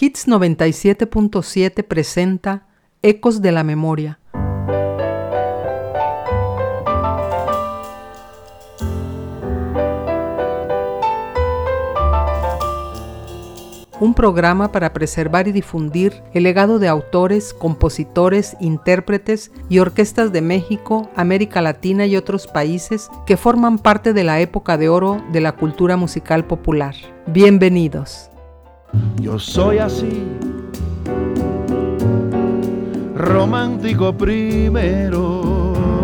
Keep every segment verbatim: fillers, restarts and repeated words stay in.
Hits noventa y siete punto siete presenta Ecos de la Memoria. Un programa para preservar y difundir el legado de autores, compositores, intérpretes y orquestas de México, América Latina y otros países que forman parte de la época de oro de la cultura musical popular. Bienvenidos. Yo soy así, romántico primero.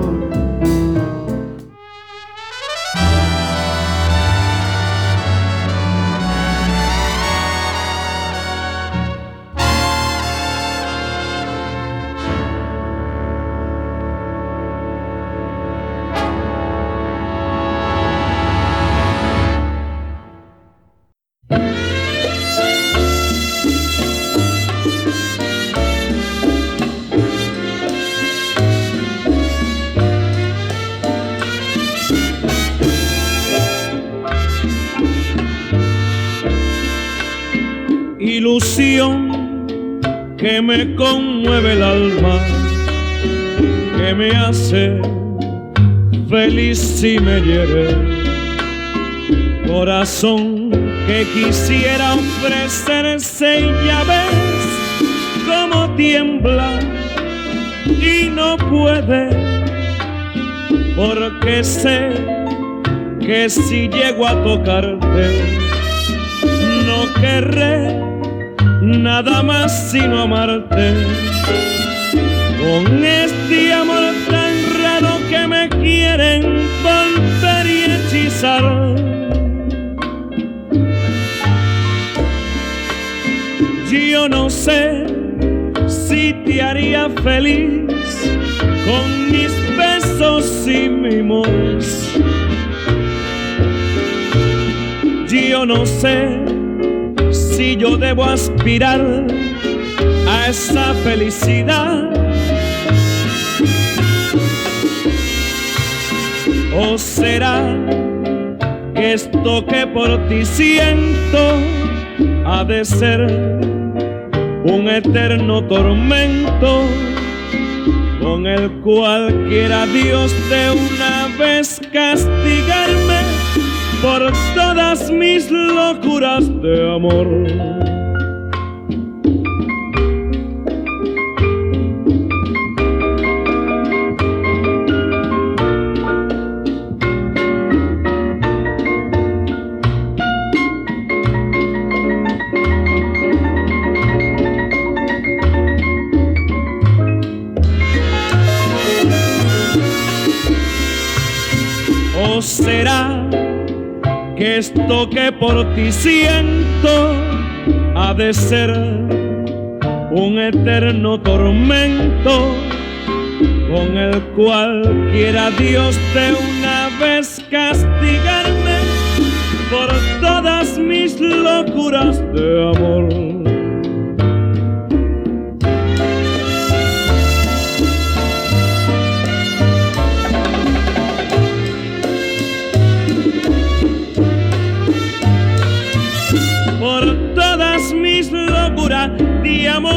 Ilusión que me conmueve el alma, que me hace feliz y me hiere. Corazón que quisiera ofrecerse y ya ves cómo tiembla y no puede, porque sé que si llego a tocarte no querré nada más sino amarte, con este amor tan raro que me quieren volver y hechizar. Yo no sé si te haría feliz con mis besos y mimos. Yo no sé si yo debo aspirar a esa felicidad, o será que esto que por ti siento ha de ser un eterno tormento con el cual quiera Dios de una vez castigarme por todas mis locuras de amor. ¿O será que esto que por ti siento ha de ser un eterno tormento con el cual quiera Dios de una vez castigarme por todas mis locuras de amor? Mis locuras de amor.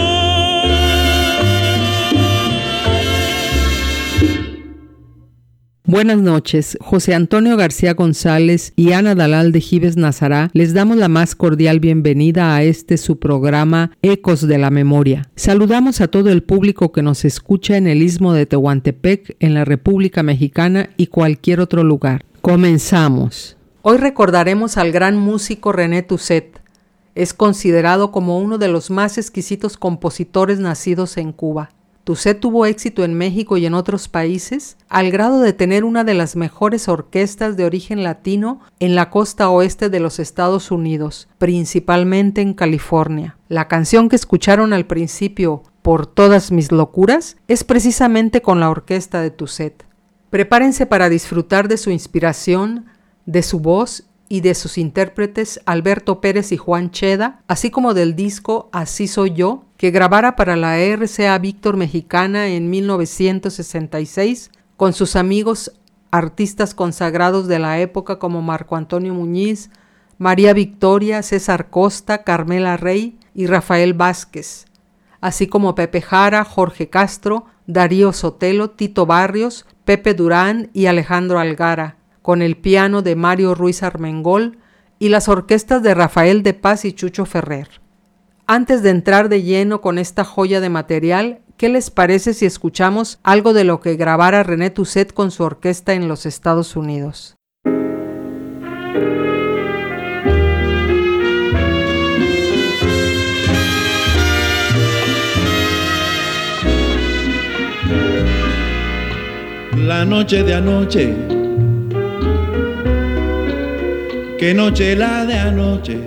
Buenas noches, José Antonio García González y Ana Dalal de Gives Nazará les damos la más cordial bienvenida a este su programa Ecos de la Memoria. Saludamos a todo el público que nos escucha en el Istmo de Tehuantepec, en la República Mexicana y cualquier otro lugar. Comenzamos. Hoy recordaremos al gran músico René Toussaint. Es considerado como uno de los más exquisitos compositores nacidos en Cuba. Toussaint tuvo éxito en México y en otros países, al grado de tener una de las mejores orquestas de origen latino en la costa oeste de los Estados Unidos, principalmente en California. La canción que escucharon al principio, Por todas mis locuras, es precisamente con la orquesta de Toussaint. Prepárense para disfrutar de su inspiración, de su voz y de sus intérpretes Alberto Pérez y Juan Cheda, así como del disco Así Soy Yo, que grabara para la R C A Víctor Mexicana en mil novecientos sesenta y seis con sus amigos artistas consagrados de la época como Marco Antonio Muñiz, María Victoria, César Costa, Carmela Rey y Rafael Vázquez, así como Pepe Jara, Jorge Castro, Darío Sotelo, Tito Barrios, Pepe Durán y Alejandro Algara, con el piano de Mario Ruiz Armengol y las orquestas de Rafael de Paz y Chucho Ferrer. Antes de entrar de lleno con esta joya de material, ¿qué les parece si escuchamos algo de lo que grabara René Toussaint con su orquesta en los Estados Unidos? La noche de anoche, qué noche la de anoche.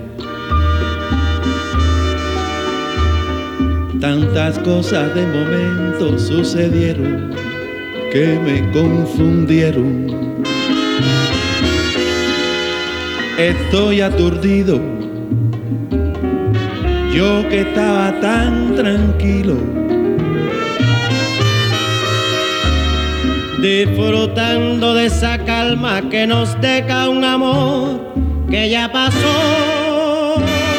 Tantas cosas de momento sucedieron que me confundieron. Estoy aturdido, yo que estaba tan tranquilo, disfrutando de esa calma que nos deja un amor que ya pasó.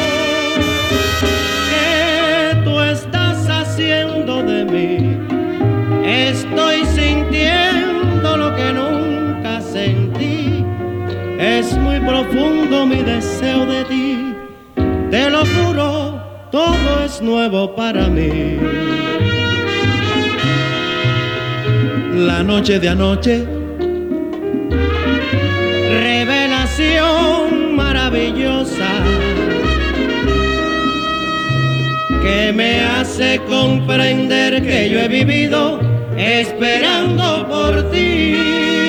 ¿Qué tú estás haciendo de mí? Estoy sintiendo lo que nunca sentí. Es muy profundo mi deseo de ti. Te lo juro, todo es nuevo para mí. La noche de anoche, revelación maravillosa que me hace comprender que yo he vivido esperando por ti.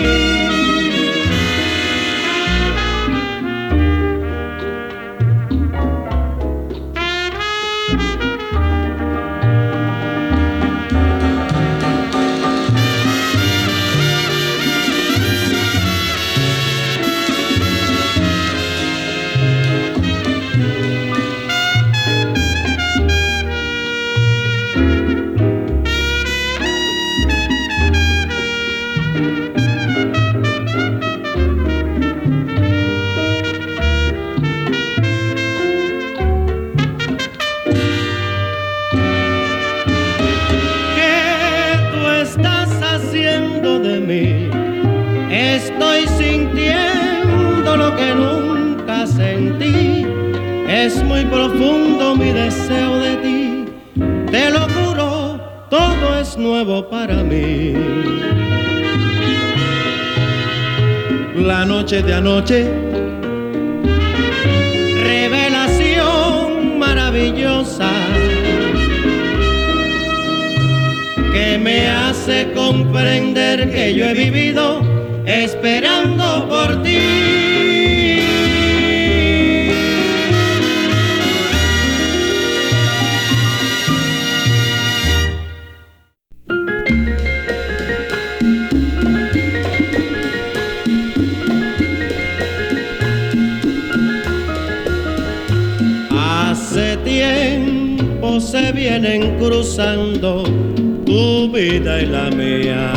Estoy sintiendo lo que nunca sentí. Es muy profundo mi deseo de ti. Te lo juro, todo es nuevo para mí. La noche de anoche, revelación maravillosa que me hace comprender que yo he vivido esperando por ti. Hace tiempo se vienen cruzando tu vida y la mía.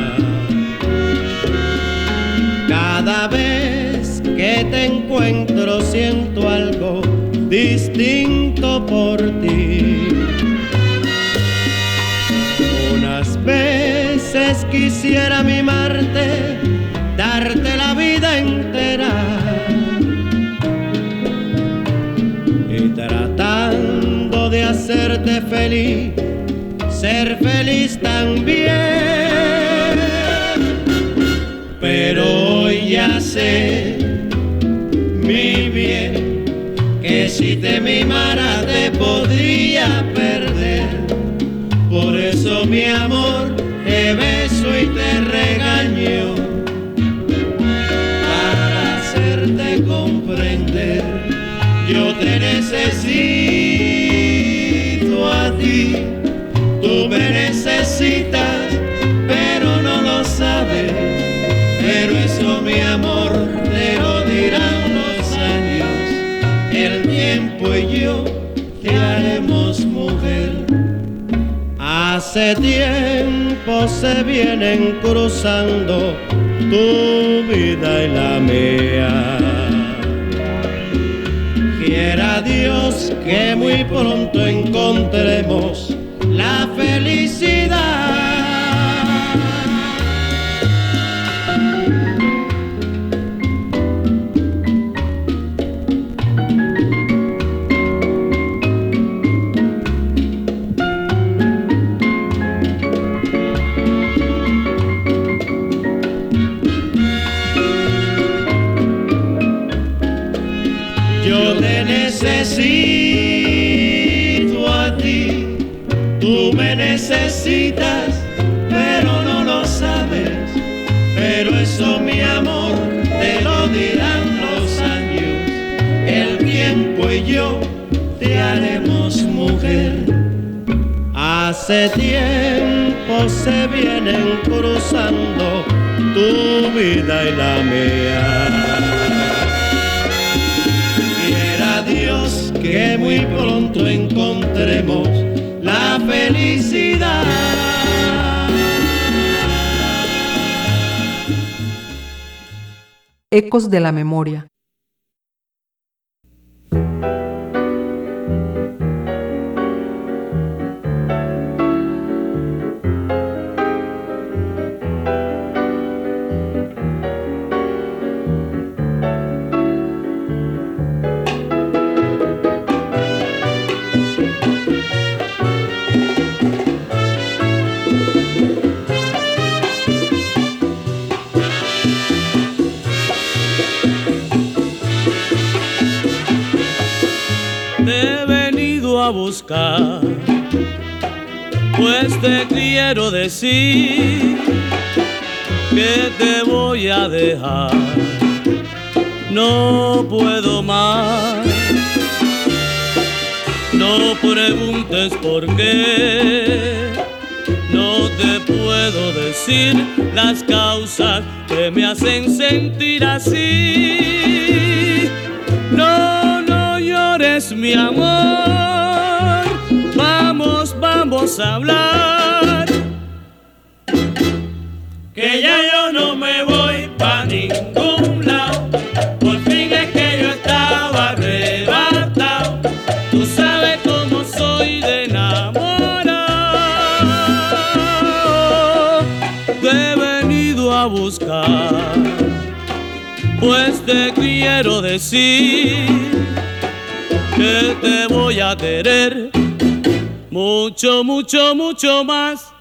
Cada vez que te encuentro siento algo distinto por ti. Unas veces quisiera mimarte, darte la vida entera, y tratando de hacerte feliz, ser feliz también. Pero hoy ya sé, mi bien, que si te mimara te podría perder. Por eso, mi amor, te beso y te regaño, para hacerte comprender. Yo te necesito a ti, tú me necesitas, pero no lo sabes. Pero eso, mi amor, te lo dirán los años. El tiempo y yo te haremos mujer. Hace tiempo se vienen cruzando tu vida y la mía. Quiera Dios que muy pronto encontremos la felicidad. Yo te necesito a ti, tú me necesitas, pero no lo sabes. Pero eso, mi amor, te lo dirán los años. El tiempo y yo te haremos mujer. Hace tiempo se vienen cruzando tu vida y la mía. Dios que muy pronto encontremos la felicidad. Ecos de la memoria. A buscar, pues te quiero decir que te voy a dejar, no puedo más. No preguntes por qué, no te puedo decir las causas que me hacen sentir así. No, no llores, mi amor. Vamos, vamos a hablar, que ya yo no me voy pa' ningún lado. Por fin es que yo estaba arrebatado. Tú sabes cómo soy de enamorado. Te he venido a buscar, pues te quiero decir que te voy a querer mucho, mucho, mucho más.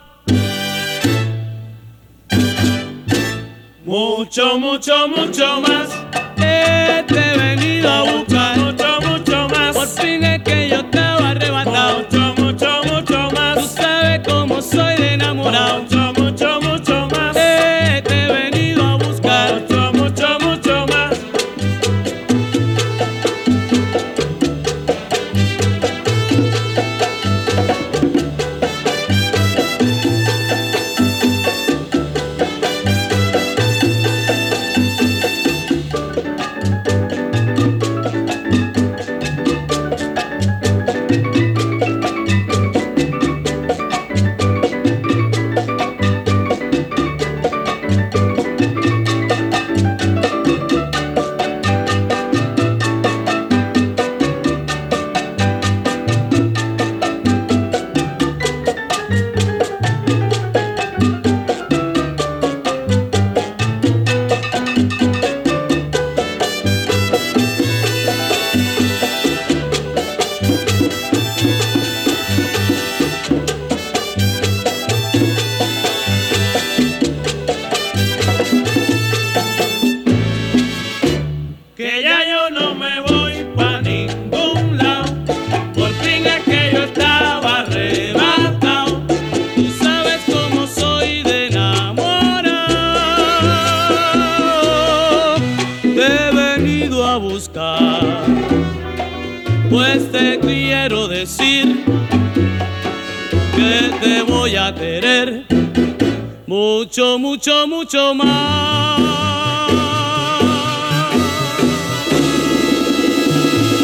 Mucho, mucho, mucho más. Eh, te he venido a buscar mucho, mucho más. Por fin es que yo estaba arrebatado. Mucho, mucho, mucho más. Tú sabes cómo soy de enamorado. Mucho, mucho, mucho más. Eh, te he venido a buscar mucho, mucho, mucho más. Pues te quiero decir que te voy a querer mucho, mucho, mucho más.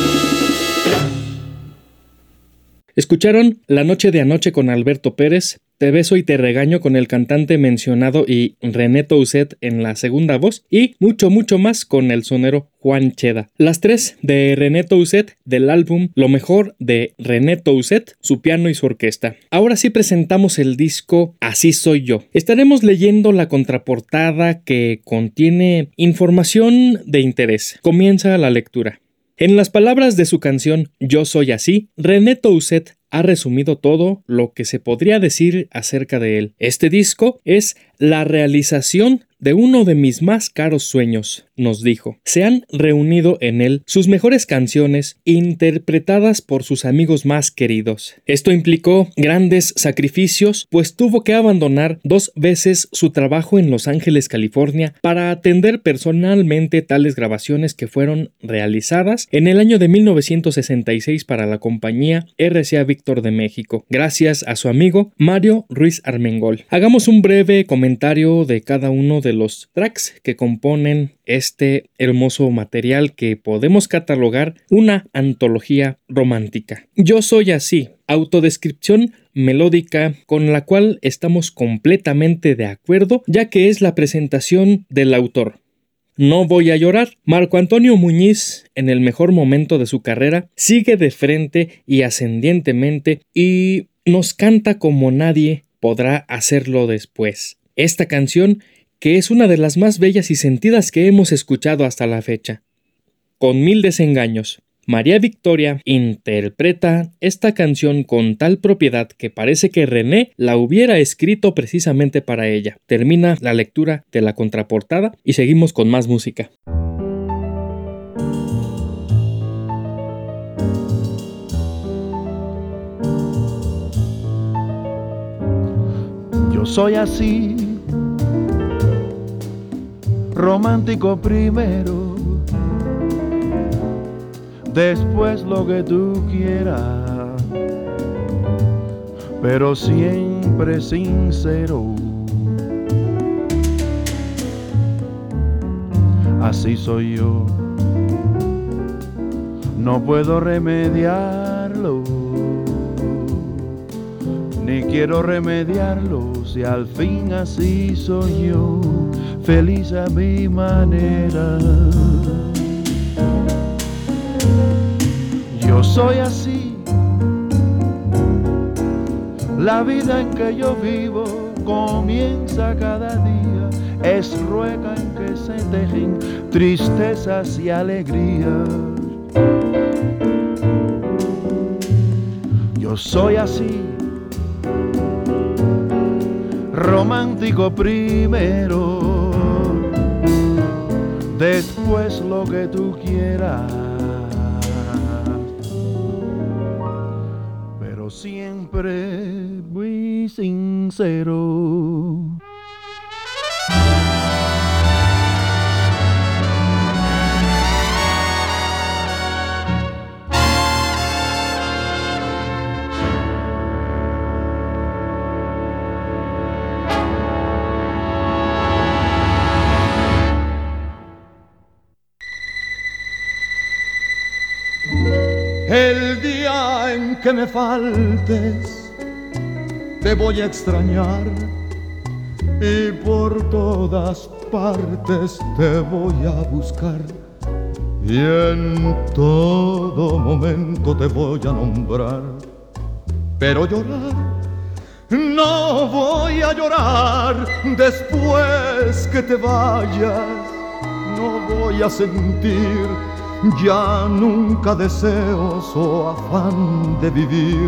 Escucharon La Noche de Anoche con Alberto Pérez Te beso y te regaño con el cantante mencionado y René Toussaint en la segunda voz y mucho mucho más con el sonero Juan Cheda. Las tres de René Toussaint del álbum Lo mejor de René Toussaint, su piano y su orquesta. Ahora sí presentamos el disco Así soy yo. Estaremos leyendo la contraportada que contiene información de interés. Comienza la lectura. En las palabras de su canción Yo soy así, René Toussaint ha resumido todo lo que se podría decir acerca de él. Este disco es la realización de uno de mis más caros sueños, nos dijo. Se han reunido en él sus mejores canciones interpretadas por sus amigos más queridos. Esto implicó grandes sacrificios, pues tuvo que abandonar dos veces su trabajo en Los Ángeles, California, para atender personalmente tales grabaciones que fueron realizadas en el año de mil novecientos sesenta y seis para la compañía R C A Víctor de México, gracias a su amigo Mario Ruiz Armengol. Hagamos un breve comentario de cada uno de los tracks que componen este hermoso material que podemos catalogar una antología romántica. Yo soy así, autodescripción melódica con la cual estamos completamente de acuerdo, ya que es la presentación del autor. No voy a llorar. Marco Antonio Muñiz, en el mejor momento de su carrera, sigue de frente y ascendientemente y nos canta como nadie podrá hacerlo después. Esta canción, que es una de las más bellas y sentidas que hemos escuchado hasta la fecha. Con mil desengaños, María Victoria interpreta esta canción con tal propiedad que parece que René la hubiera escrito precisamente para ella. Termina la lectura de la contraportada y seguimos con más música. Yo soy así, romántico primero, después lo que tú quieras, pero siempre sincero. Así soy yo, no puedo remediarlo, ni quiero remediarlo. Si al fin así soy yo, feliz a mi manera. Yo soy así, la vida en que yo vivo comienza cada día, es rueca en que se tejen tristezas y alegrías. Yo soy así, romántico primero, después lo que tú quieras, pero siempre muy sincero. El día en que me faltes, te voy a extrañar y por todas partes te voy a buscar. Y en todo momento te voy a nombrar, pero llorar, no voy a llorar después que te vayas. No voy a sentir ya nunca deseos o afán de vivir.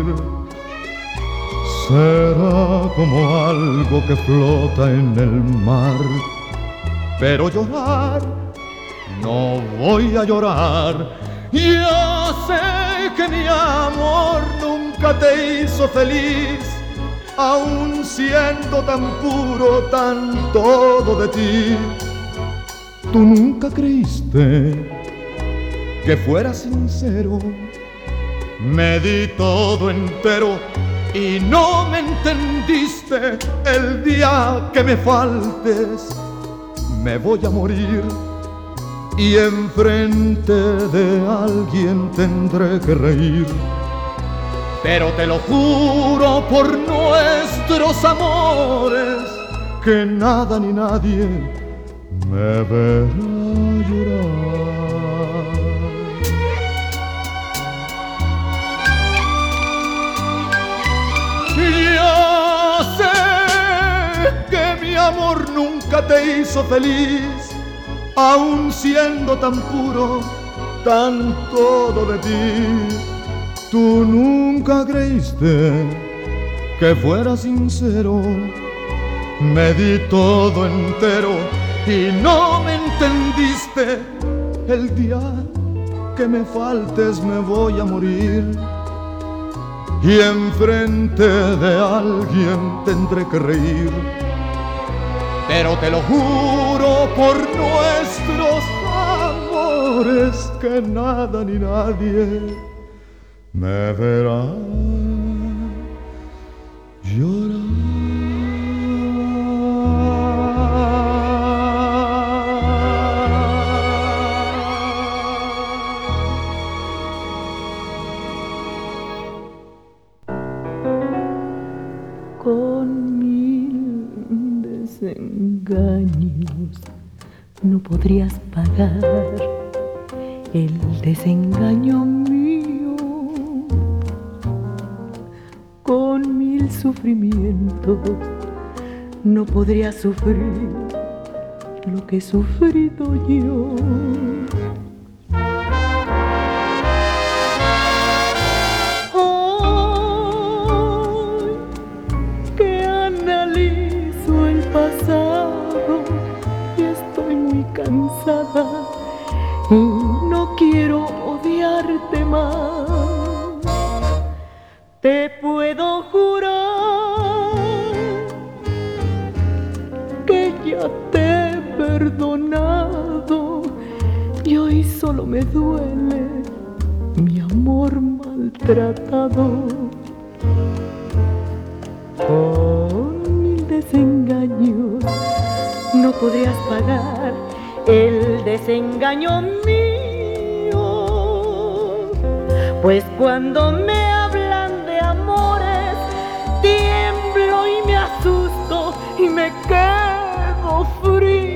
Será como algo que flota en el mar, pero llorar, no voy a llorar. Yo sé que mi amor nunca te hizo feliz, aun siendo tan puro, tan todo de ti. Tú nunca creíste que fuera sincero, me di todo entero y no me entendiste. El día que me faltes me voy a morir y enfrente de alguien tendré que reír. pero te lo juro por nuestros amores, que nada ni nadie me verá llorar. Ya sé que mi amor nunca te hizo feliz, aun siendo tan puro, tan todo de ti. Tú nunca creíste que fuera sincero, me di todo entero y no me entendiste. El día que me faltes me voy a morir y enfrente de alguien tendré que reír, pero te lo juro por nuestros amores, que nada ni nadie me verá llorar. Con mil desengaños no podrías pagar el desengaño mío. Con mil sufrimientos no podrías sufrir lo que he sufrido yo. Y no quiero odiarte más. Te puedo jurar que ya te he perdonado y hoy solo me duele mi amor maltratado. Con mil desengaños no podrías pagar el desengaño mío, pues cuando me hablan de amores tiemblo y me asusto y me quedo fría.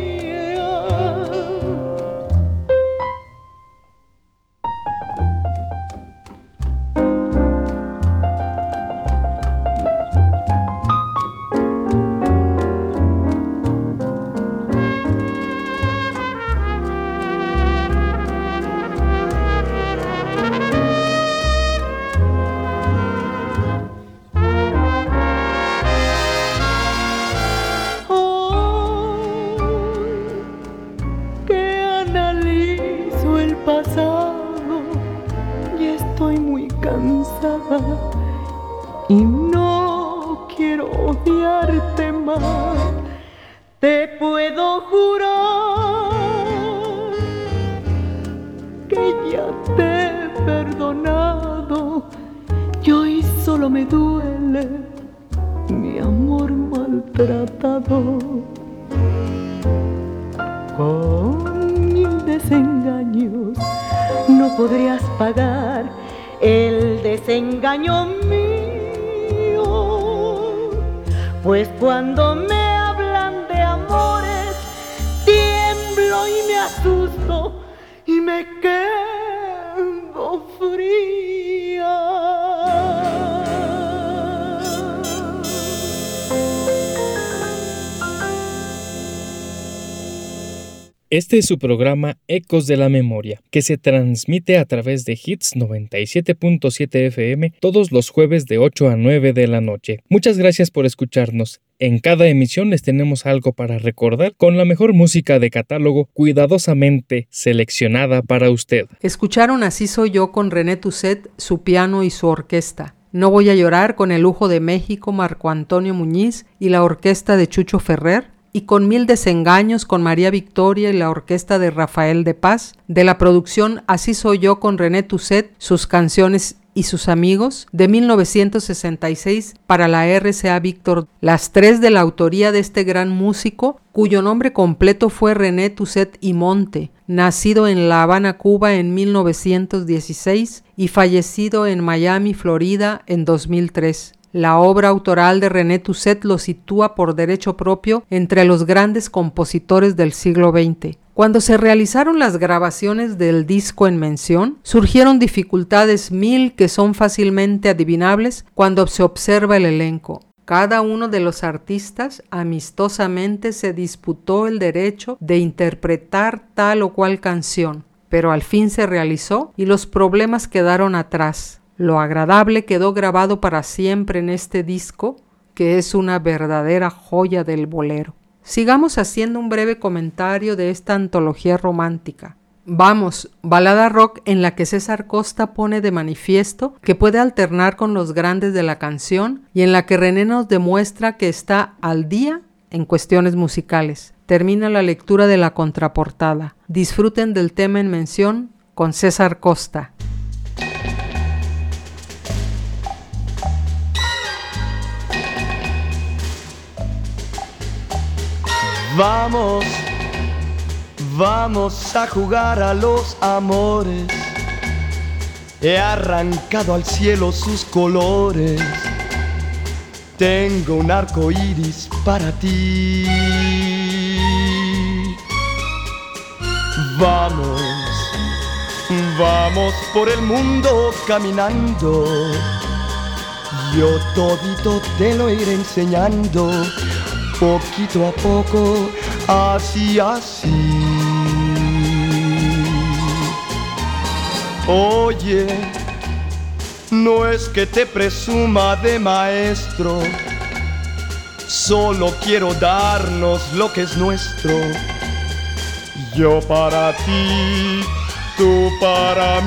Y no quiero odiarte más. Te puedo jurar que ya te he perdonado y hoy solo me duele mi amor maltratado. Con mil desengaños no podrías pagar el desengaño mío, pues cuando me hablan de amores tiemblo y me asusto y me quedo fría. Este es su programa Ecos de la Memoria, que se transmite a través de Hits noventa y siete punto siete F M todos los jueves de ocho a nueve de la noche. Muchas gracias por escucharnos. En cada emisión les tenemos algo para recordar con la mejor música de catálogo cuidadosamente seleccionada para usted. Escucharon Así Soy Yo con René Toussaint, su piano y su orquesta. No Voy a Llorar con El Lujo de México, Marco Antonio Muñiz y la orquesta de Chucho Ferrer. Y con Mil Desengaños con María Victoria y la orquesta de Rafael de Paz. De la producción Así Soy Yo con René Toussaint, sus canciones y sus amigos de mil novecientos sesenta y seis para la R C A Víctor, las tres de la autoría de este gran músico, cuyo nombre completo fue René Tuset y Monte, nacido en La Habana, Cuba en mil novecientos dieciséis y fallecido en Miami, Florida en dos mil tres. La obra autoral de René Tuset lo sitúa por derecho propio entre los grandes compositores del siglo veinte. Cuando se realizaron las grabaciones del disco en mención, surgieron dificultades mil que son fácilmente adivinables cuando se observa el elenco. Cada uno de los artistas amistosamente se disputó el derecho de interpretar tal o cual canción, pero al fin se realizó y los problemas quedaron atrás. Lo agradable quedó grabado para siempre en este disco, que es una verdadera joya del bolero. Sigamos haciendo un breve comentario de esta antología romántica. Vamos, balada rock en la que César Costa pone de manifiesto que puede alternar con los grandes de la canción y en la que René nos demuestra que está al día en cuestiones musicales. Termina la lectura de la contraportada. Disfruten del tema en mención con César Costa. Vamos, vamos a jugar a los amores. He arrancado al cielo sus colores. Tengo un arco iris para ti. Vamos, vamos por el mundo caminando. Yo todito te lo iré enseñando. Poquito a poco, así, así. Oye, no es que te presuma de maestro, solo quiero darnos lo que es nuestro. Yo para ti, tú para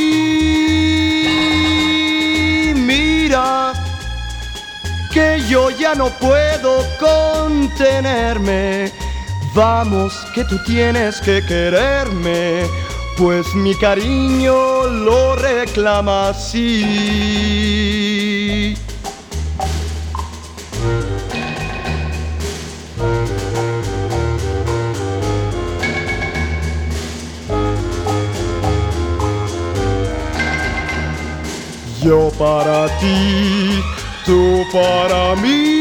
mí. Mira que yo ya no puedo contenerme. Vamos, que tú tienes que quererme, pues mi cariño lo reclama así. Yo para ti, tú para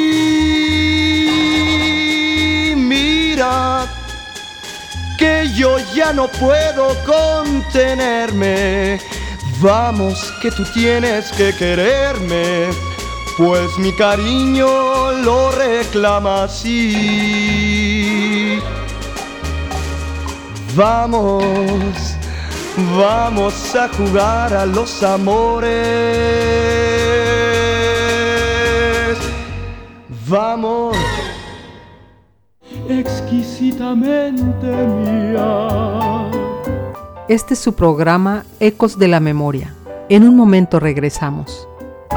mí. Mira que yo ya no puedo contenerme. Vamos, que tú tienes que quererme, pues mi cariño lo reclama así. Vamos, vamos a jugar a los amores. Vamos, exquisitamente mía. Este es su programa Ecos de la Memoria. En un momento regresamos.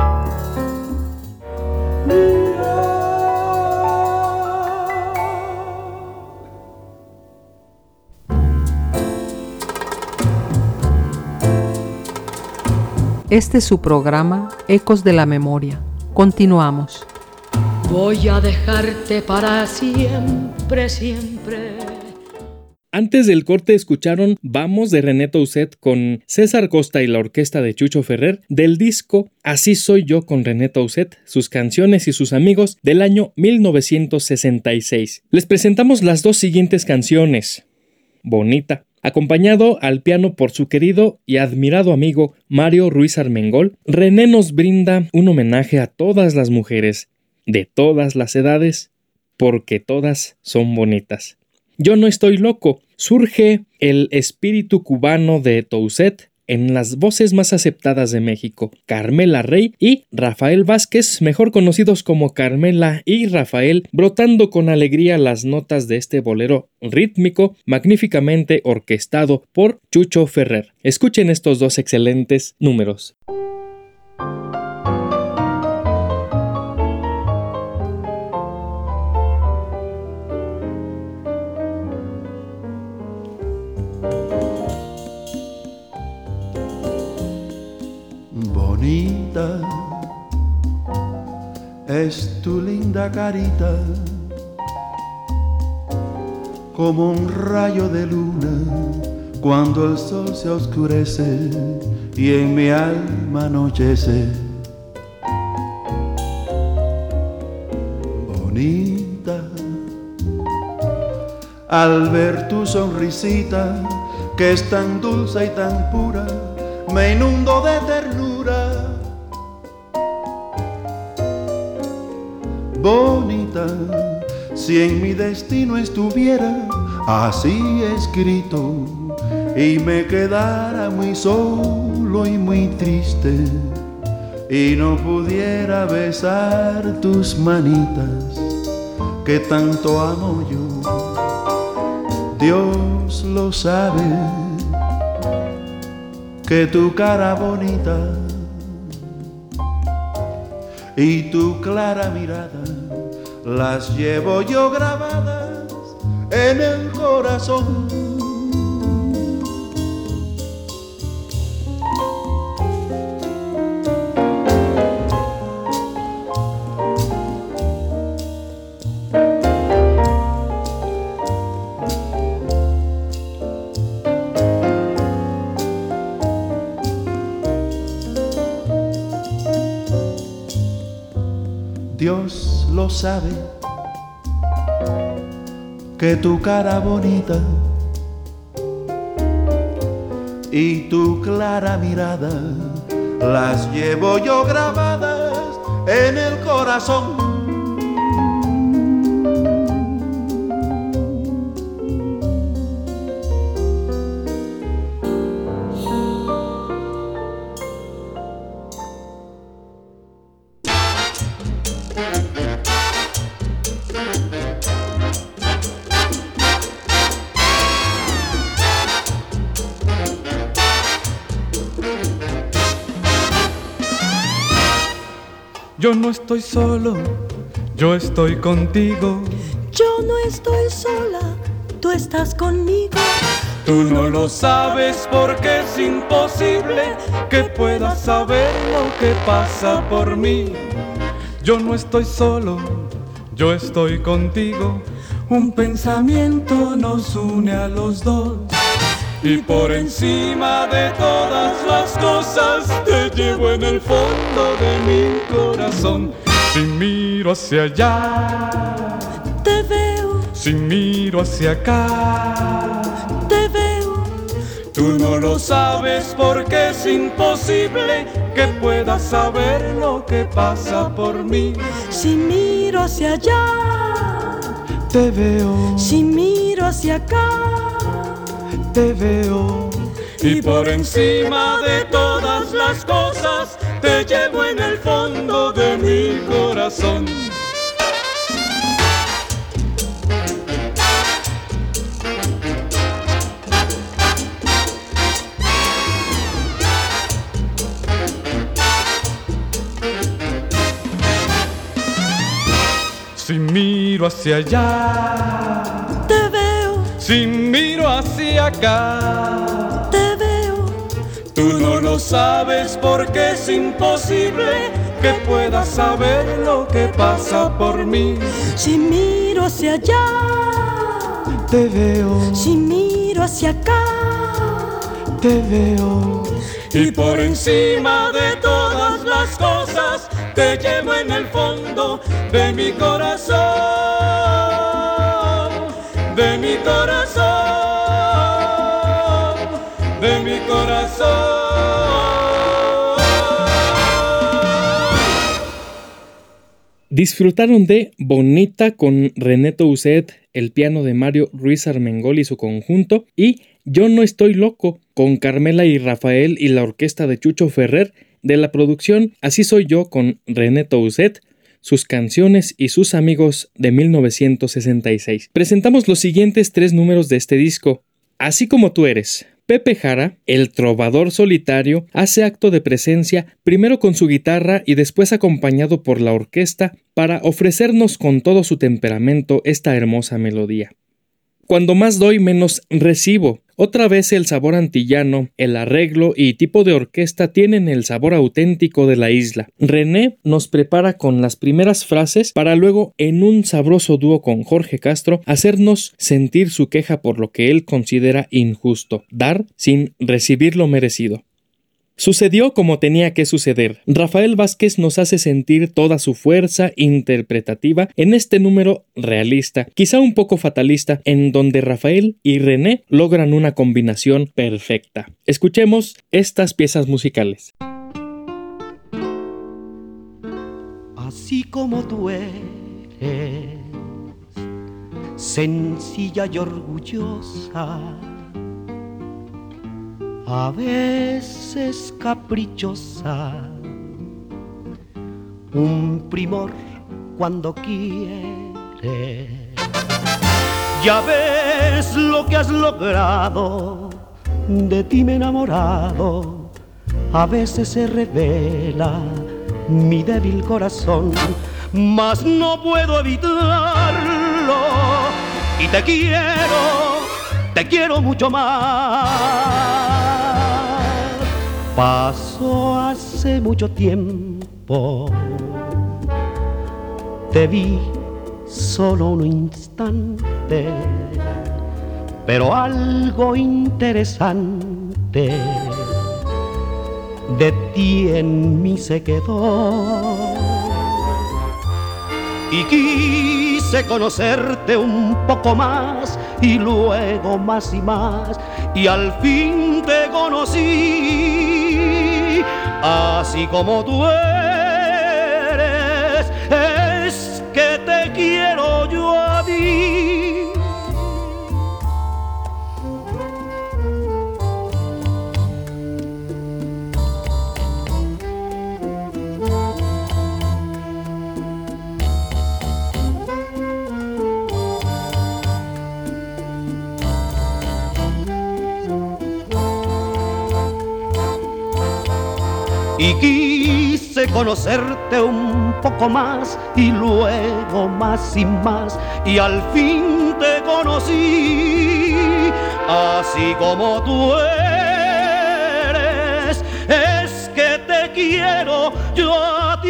Este es su programa Ecos de la Memoria. Continuamos. Voy a dejarte para siempre, siempre. Antes del corte escucharon Vamos de René Tuset con César Costa y la orquesta de Chucho Ferrer del disco Así soy yo con René Tuset, sus canciones y sus amigos del año mil novecientos sesenta y seis. Les presentamos las dos siguientes canciones. Bonita, acompañado al piano por su querido y admirado amigo Mario Ruiz Armengol, René nos brinda un homenaje a todas las mujeres, de todas las edades, porque todas son bonitas. Yo no estoy loco. Surge el espíritu cubano de Tuset en las voces más aceptadas de México, Carmela Rey y Rafael Vázquez, mejor conocidos como Carmela y Rafael, brotando con alegría las notas de este bolero rítmico magníficamente orquestado por Chucho Ferrer. Escuchen estos dos excelentes números. es tu linda carita, como un rayo de luna cuando el sol se oscurece y en mi alma anochece. Bonita, al ver tu sonrisita, que es tan dulce y tan pura, me inundo de ternura. Bonita, si en mi destino estuviera así escrito y me quedara muy solo y muy triste y no pudiera besar tus manitas que tanto amo yo, Dios lo sabe, que tu cara bonita y tu clara mirada las llevo yo grabadas en el corazón. Dios lo sabe, que tu cara bonita y tu clara mirada las llevo yo grabadas en el corazón. Yo no estoy solo, yo estoy contigo. Yo no estoy sola, tú estás conmigo. Tú no lo sabes porque es imposible que puedas saber lo que pasa por mí. Yo no estoy solo, yo estoy contigo. Un pensamiento nos une a los dos. Y por encima de todas las cosas te llevo en el fondo de mi corazón. Si miro hacia allá, te veo. Si miro hacia acá, te veo. Tú no lo sabes porque es imposible que puedas saber lo que pasa por mí. Si miro hacia allá, te veo. Si miro hacia acá, te veo. Y por encima de todas las cosas te llevo en el fondo de mi corazón. Si miro hacia allá, te veo. Si miro hacia acá, te veo. Tú no lo sabes porque es imposible que puedas saber lo que pasa por mí. Si miro hacia allá, te veo. Si miro hacia acá, te veo. Y por encima de todas las cosas te llevo en el fondo de mi corazón, de mi corazón, de mi corazón. Disfrutaron de Bonita con René Toussaint, el piano de Mario Ruiz Armengol y su conjunto, y Yo no estoy loco con Carmela y Rafael y la orquesta de Chucho Ferrer, de la producción Así soy yo con René Toussaint, sus canciones y sus amigos de mil novecientos sesenta y seis. Presentamos los siguientes tres números de este disco. Así como tú eres. Pepe Jara, el trovador solitario, hace acto de presencia primero con su guitarra y después acompañado por la orquesta para ofrecernos con todo su temperamento esta hermosa melodía. Cuando más doy, menos recibo. Otra vez el sabor antillano, el arreglo y tipo de orquesta tienen el sabor auténtico de la isla. René nos prepara con las primeras frases para luego, en un sabroso dúo con Jorge Castro, hacernos sentir su queja por lo que él considera injusto, dar sin recibir lo merecido. Sucedió como tenía que suceder. Rafael Vázquez nos hace sentir toda su fuerza interpretativa en este número realista, quizá un poco fatalista, en donde Rafael y René logran una combinación perfecta. Escuchemos estas piezas musicales. Así como tú eres, sencilla y orgullosa, a veces caprichosa, un primor cuando quiere. Ya ves lo que has logrado, de ti me he enamorado, a veces se revela mi débil corazón, mas no puedo evitarlo y te quiero, te quiero mucho más. Pasó hace mucho tiempo, te vi solo un instante, pero algo interesante de ti en mí se quedó. Y quise conocerte un poco más, y luego más y más, y al fin te conocí, así como tú eres, es que te quiero yo a ti. Y quise conocerte un poco más, y luego más y más, y al fin te conocí, así como tú eres, es que te quiero yo a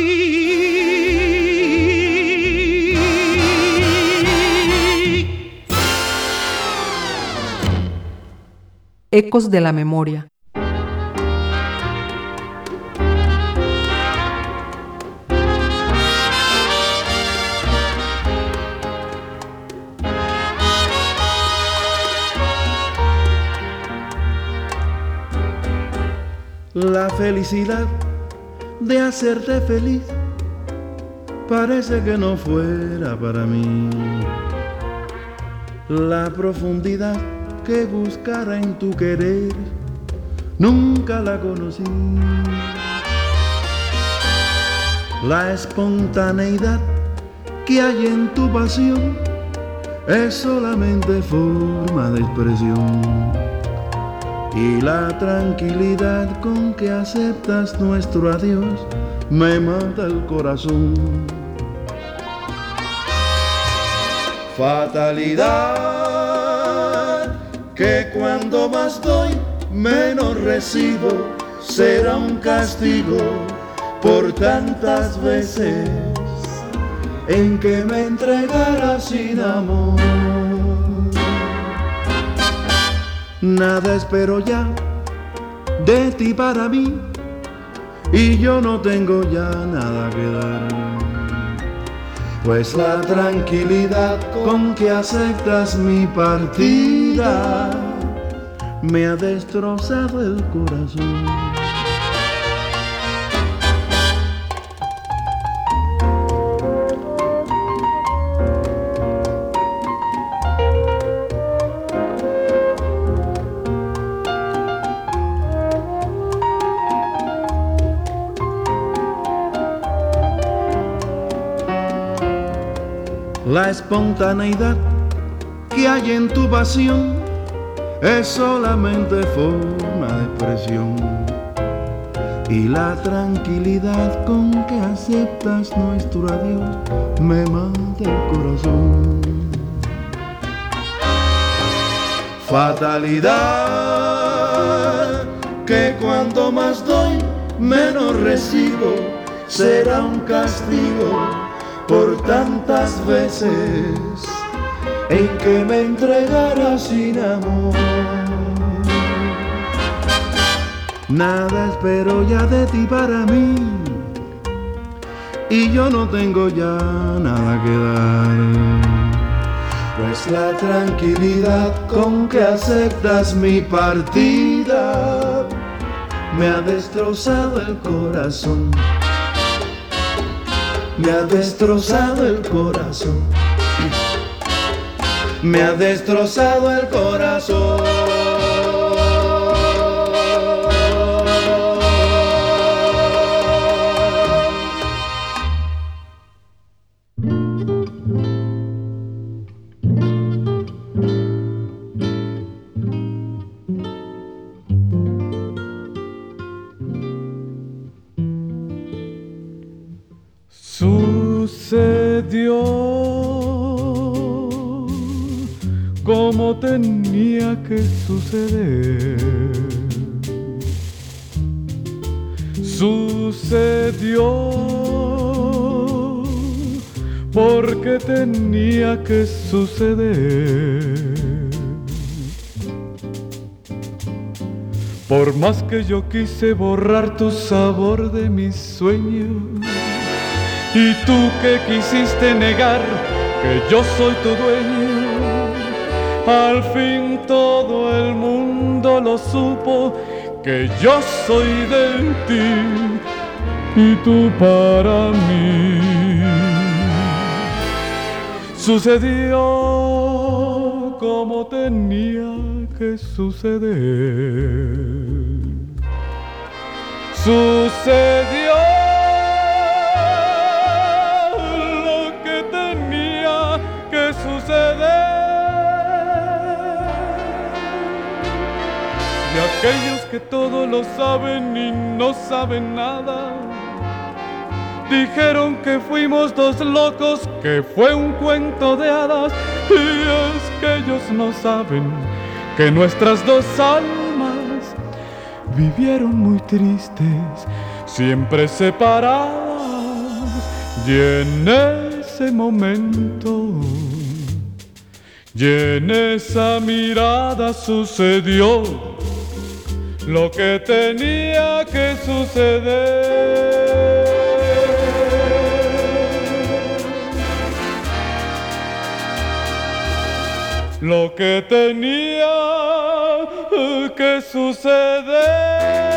ti. Ecos de la memoria. La felicidad de hacerte feliz parece que no fuera para mí. La profundidad que buscara en tu querer nunca la conocí. La espontaneidad que hay en tu pasión es solamente forma de expresión. Y la tranquilidad con que aceptas nuestro adiós me mata el corazón. Fatalidad que cuando más doy menos recibo, será un castigo por tantas veces en que me entregaras sin amor. Nada espero ya de ti para mí, y yo no tengo ya nada que dar, pues la tranquilidad con que aceptas mi partida me ha destrozado el corazón. La espontaneidad que hay en tu pasión es solamente forma de expresión. Y la tranquilidad con que aceptas nuestro adiós me mata el corazón. Fatalidad, que cuando más doy, menos recibo, será un castigo por tantas veces en que me entregara sin amor. Nada espero ya de ti para mí, y yo no tengo ya nada que dar, pues la tranquilidad con que aceptas mi partida me ha destrozado el corazón, me ha destrozado el corazón, me ha destrozado el corazón. Sucedió como tenía que suceder. Sucedió porque tenía que suceder. Por más que yo quise borrar tu sabor de mis sueños, y tú que quisiste negar que yo soy tu dueño, al fin todo el mundo lo supo, que yo soy de ti y tú para mí. Sucedió como tenía que suceder. Sucedió y aquellos que todo lo saben y no saben nada, dijeron que fuimos dos locos, que fue un cuento de hadas. Y es que ellos no saben que nuestras dos almas vivieron muy tristes, siempre separadas. Y en ese momento, y en esa mirada sucedió lo que tenía que suceder. Lo que tenía que suceder.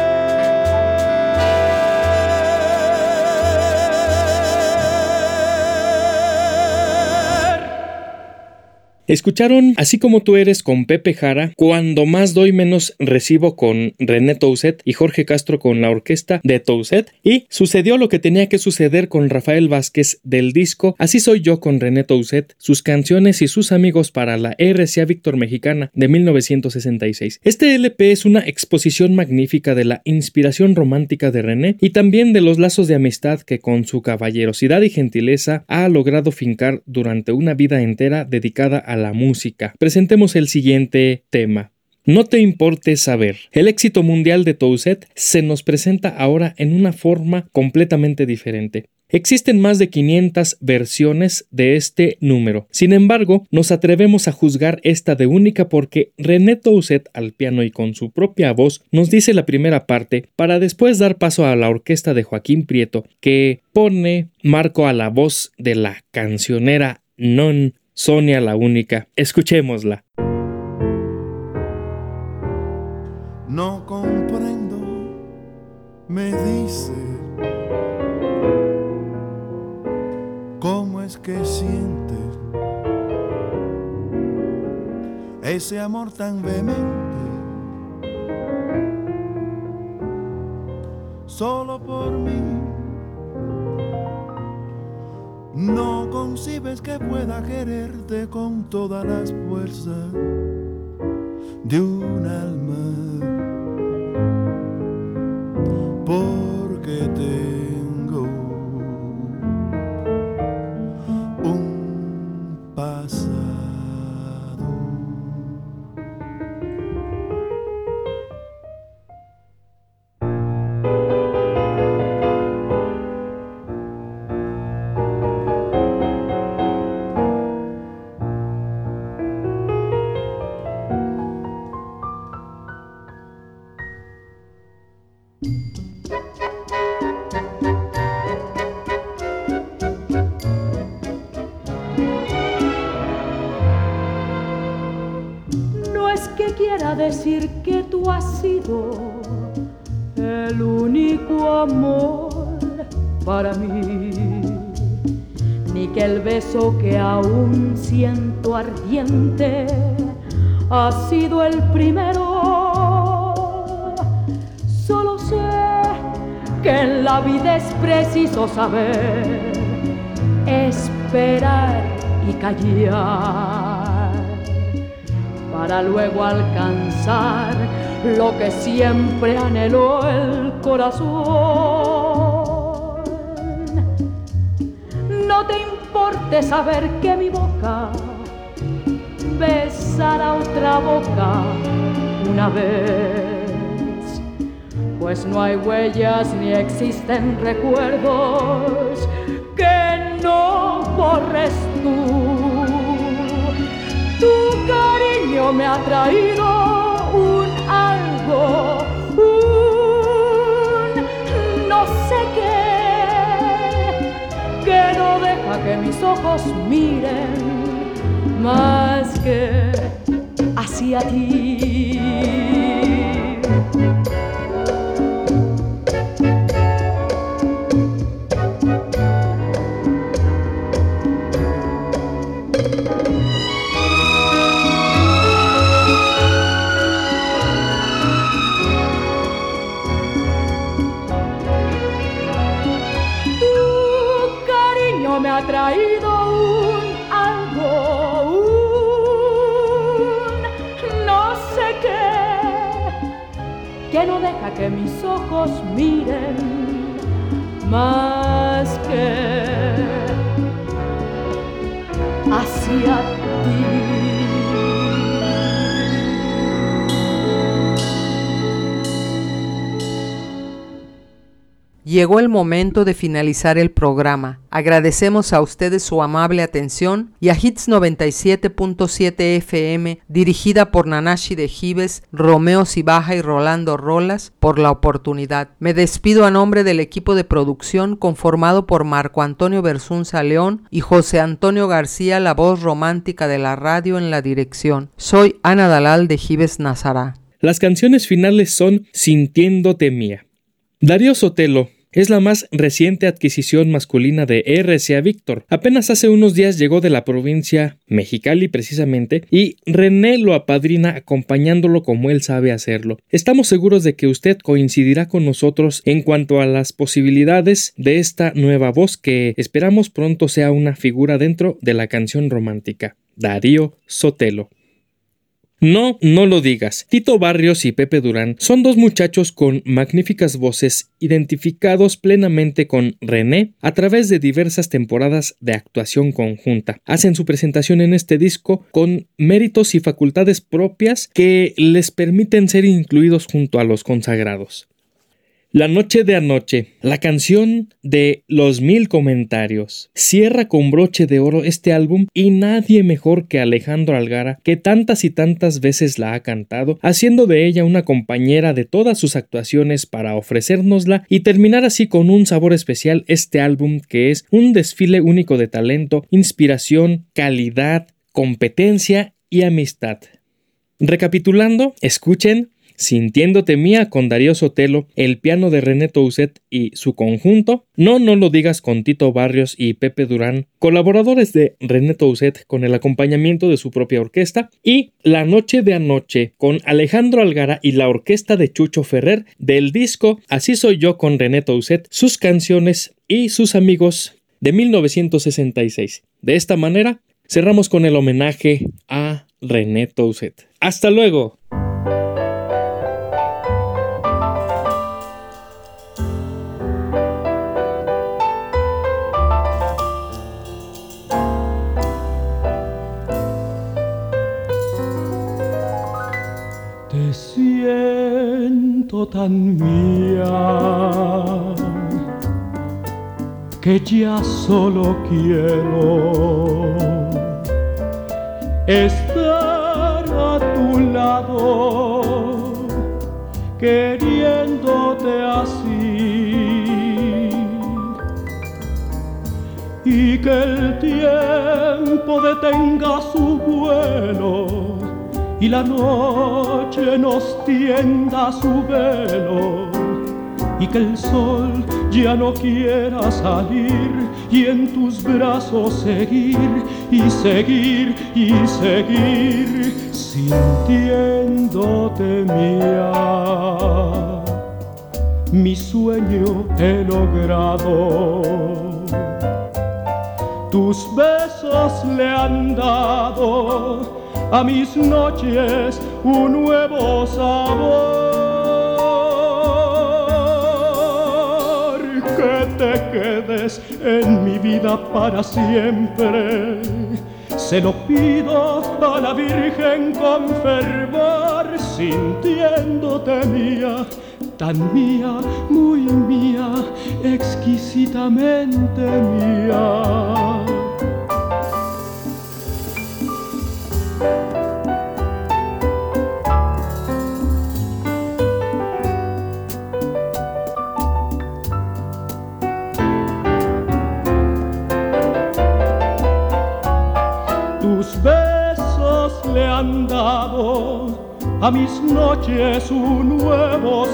Escucharon Así como tú eres con Pepe Jara, Cuando más doy menos recibo con René Toussaint y Jorge Castro con la orquesta de Toussaint, y Sucedió lo que tenía que suceder con Rafael Vázquez del disco Así soy yo con René Toussaint, sus canciones y sus amigos para la R C A Víctor Mexicana de mil novecientos sesenta y seis. Este L P es una exposición magnífica de la inspiración romántica de René y también de los lazos de amistad que con su caballerosidad y gentileza ha logrado fincar durante una vida entera dedicada a la música. Presentemos el siguiente tema. No te importe saber. El éxito mundial de Toussaint se nos presenta ahora en una forma completamente diferente. Existen más de quinientas versiones de este número. Sin embargo, nos atrevemos a juzgar esta de única porque René Toussaint al piano y con su propia voz nos dice la primera parte para después dar paso a la orquesta de Joaquín Prieto, que pone marco a la voz de la cancionera non Sonia la Única. Escuchémosla. No comprendo, me dice, cómo es que sientes ese amor tan vehemente, solo por mí. No concibes que pueda quererte con todas las fuerzas de un alma, porque tengo un pasado a decir que tú has sido el único amor para mí, ni que el beso que aún siento ardiente ha sido el primero. Solo sé que en la vida es preciso saber esperar y callar para luego alcanzar lo que siempre anheló el corazón. No te importe saber que mi boca besará otra boca una vez, pues no hay huellas ni existen recuerdos que no borres tú. Tu cariño me ha traído un algo, un no sé qué, que no deja que mis ojos miren más que hacia ti. Me ha traído un algo, un no sé qué, que no deja que mis ojos miren más que hacia ti. Llegó el momento de finalizar el programa. Agradecemos a ustedes su amable atención y a Hits noventa y siete punto siete F M, dirigida por Nanashi de Gives, Romeo Cibaja y Rolando Rolas, por la oportunidad. Me despido a nombre del equipo de producción conformado por Marco Antonio Bersunza León y José Antonio García, la voz romántica de la radio, en la dirección. Soy Ana Dalal de Gives Nazará. Las canciones finales son Sintiéndote Mía. Darío Sotelo es la más reciente adquisición masculina de R C A Víctor. Apenas hace unos días llegó de la provincia Mexicali precisamente y René lo apadrina acompañándolo como él sabe hacerlo. Estamos seguros de que usted coincidirá con nosotros en cuanto a las posibilidades de esta nueva voz que esperamos pronto sea una figura dentro de la canción romántica. Darío Sotelo. No, no lo digas. Tito Barrios y Pepe Durán son dos muchachos con magníficas voces, identificados plenamente con René a través de diversas temporadas de actuación conjunta. Hacen su presentación en este disco con méritos y facultades propias que les permiten ser incluidos junto a los consagrados. La noche de anoche, la canción de Los Mil Comentarios, cierra con broche de oro este álbum y nadie mejor que Alejandro Algara, que tantas y tantas veces la ha cantado, haciendo de ella una compañera de todas sus actuaciones para ofrecérnosla y terminar así con un sabor especial este álbum que es un desfile único de talento, inspiración, calidad, competencia y amistad. Recapitulando, escuchen Sintiéndote Mía con Darío Sotelo, el piano de René Touzet y su conjunto, No, no lo digas con Tito Barrios y Pepe Durán, colaboradores de René Touzet con el acompañamiento de su propia orquesta, y La noche de anoche con Alejandro Algara y la orquesta de Chucho Ferrer del disco Así soy yo con René Touzet, sus canciones y sus amigos de mil novecientos sesenta y seis. De esta manera, cerramos con el homenaje a René Touzet. ¡Hasta luego! Siento tan mía que ya solo quiero estar a tu lado, queriéndote así, y que el tiempo detenga su vuelo y la noche nos tienda su velo y que el sol ya no quiera salir y en tus brazos seguir y seguir y seguir sintiéndote mía. Mi sueño he logrado, tus besos le han dado a mis noches un nuevo sabor. Que te quedes en mi vida para siempre, se lo pido a la Virgen con fervor, sintiéndote mía, tan mía, muy mía, exquisitamente mía. Tus besos le han dado a mis noches un nuevo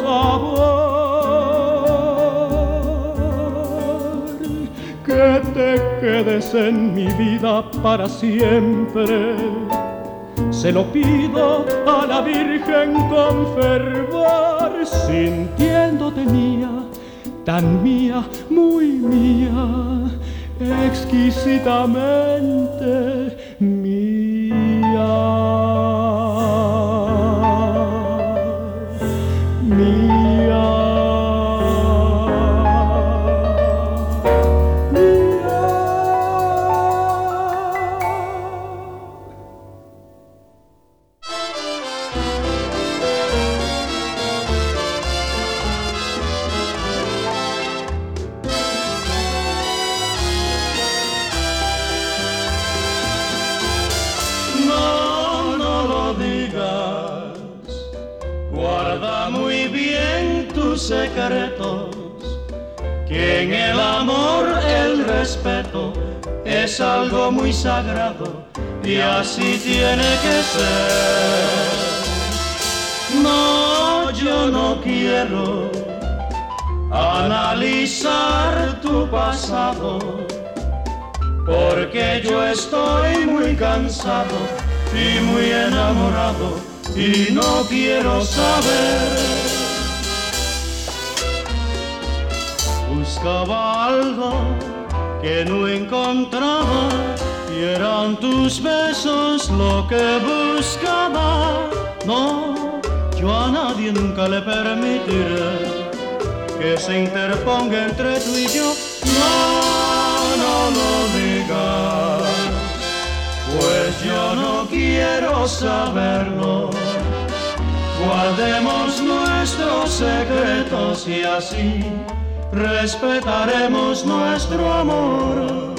sabor. Que te quedes en mi vida para siempre, se lo pido a la Virgen con fervor, sintiéndote mía, tan mía, muy mía, exquisitamente mía. Secretos, que en el amor el respeto es algo muy sagrado y así tiene que ser. No, yo no quiero analizar tu pasado, porque yo estoy muy cansado y muy enamorado y no quiero saber. Buscaba algo que no encontraba y eran tus besos lo que buscaba. No, yo a nadie nunca le permitiré que se interponga entre tú y yo. No, no lo digas, pues yo no quiero saberlo. Guardemos nuestros secretos y así respetaremos nuestro amor.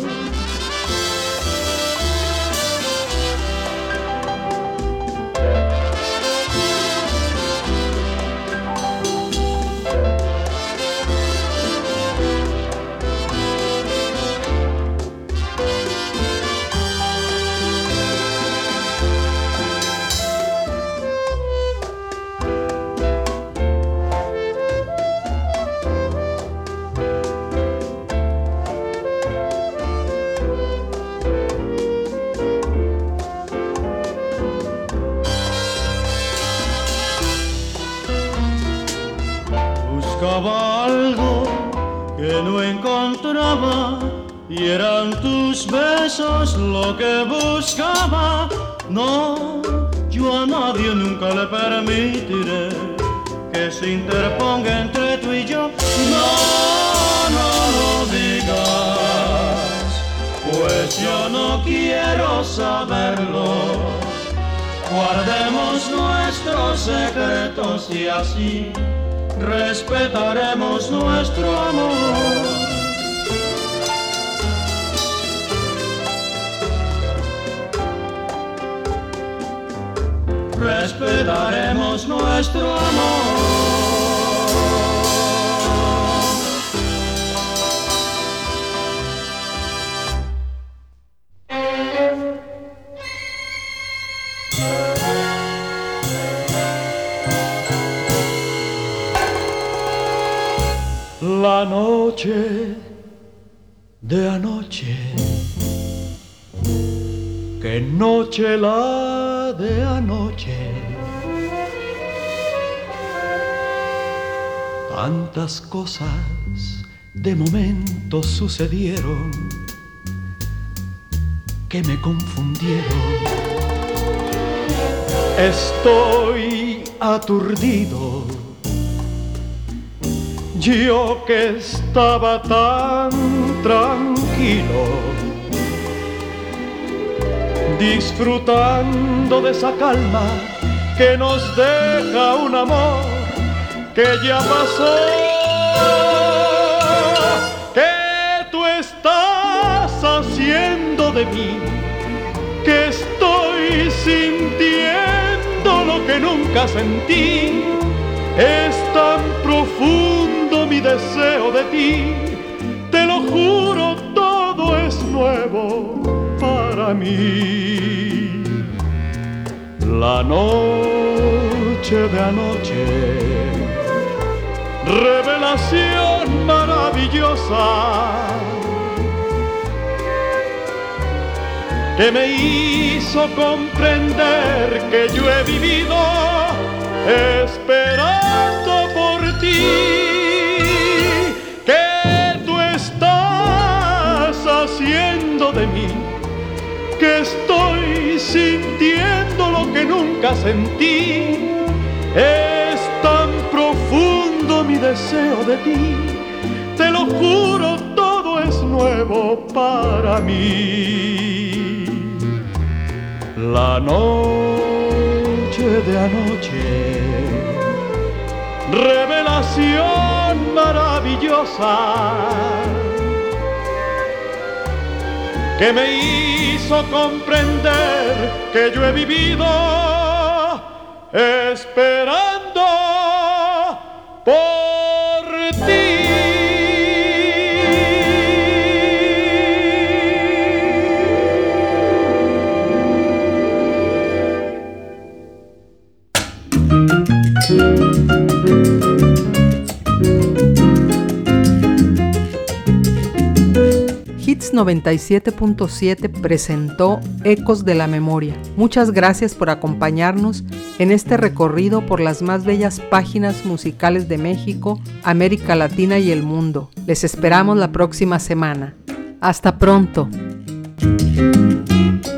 Buscaba algo que no encontraba y eran tus besos lo que buscaba. No, yo a nadie nunca le permitiré que se interponga entre tú y yo. No, no lo digas, pues yo no quiero saberlo. Guardemos nuestros secretos y así respetaremos nuestro amor. Respetaremos nuestro amor. noche de anoche, qué noche la de anoche. Tantas cosas de momento sucedieron que me confundieron. Estoy aturdido, yo que estaba tan tranquilo, disfrutando de esa calma que nos deja un amor que ya pasó. ¿Qué tú estás haciendo de mí? Que estoy sintiendo lo que nunca sentí. Es tan profundo mi deseo de ti, te lo juro, todo es nuevo para mí. La noche de anoche, revelación maravillosa que me hizo comprender que yo he vivido esperando por ti. ¿Qué tú estás haciendo de mí? Que estoy sintiendo lo que nunca sentí. Es tan profundo mi deseo de ti, te lo juro, todo es nuevo para mí. La noche de anoche, revelación maravillosa que me hizo comprender que yo he vivido esperando por ti. Hits noventa y siete punto siete presentó Ecos de la Memoria. Muchas gracias por acompañarnos en este recorrido por las más bellas páginas musicales de México, América Latina y el mundo. Les esperamos la próxima semana. Hasta pronto.